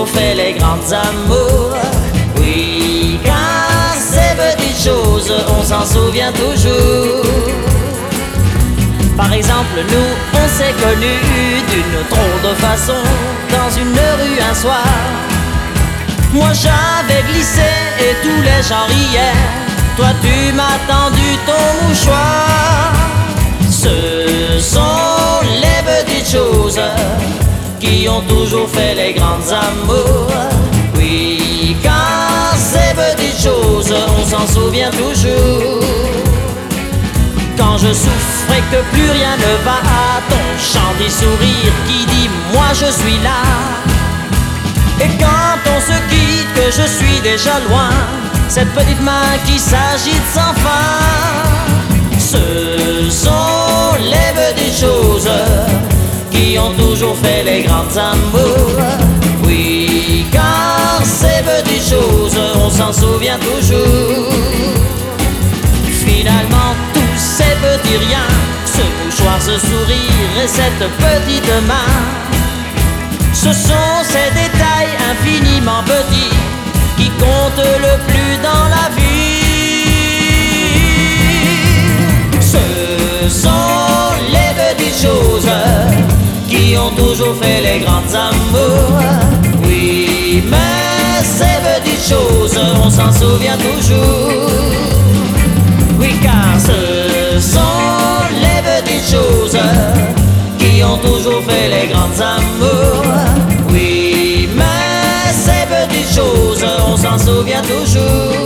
fait les grandes amours. Oui, car ces petites choses, on s'en souvient toujours. Par exemple, nous, on s'est connus d'une drôle de façon dans une rue un soir. Moi j'avais glissé et tous les gens riaient. Toi tu m'as tendu ton mouchoir. Ce sont les petites choses qui ont toujours fait les grandes amours. Oui, car ces petites choses, on s'en souvient toujours. Quand je souffre et que plus rien ne va, ton chant des sourires qui dit moi je suis là. Et quand on se quitte, que je suis déjà loin, cette petite main qui s'agite sans fin. Ce sont les petites choses qui ont toujours fait les grandes amours. Oui, car ces petites choses, on s'en souvient toujours. Finalement, tous ces petits riens, ce mouchoir, ce sourire et cette petite main, ce sont ces détails infiniment petits qui comptent le plus dans la vie. Ce sont les petites choses qui ont toujours fait les grandes amours. Oui, mais ces petites choses, on s'en souvient toujours. Oui, car ce sont les petites choses qui ont toujours fait les grandes amours. Oui, mais ces petites choses, on s'en souvient toujours.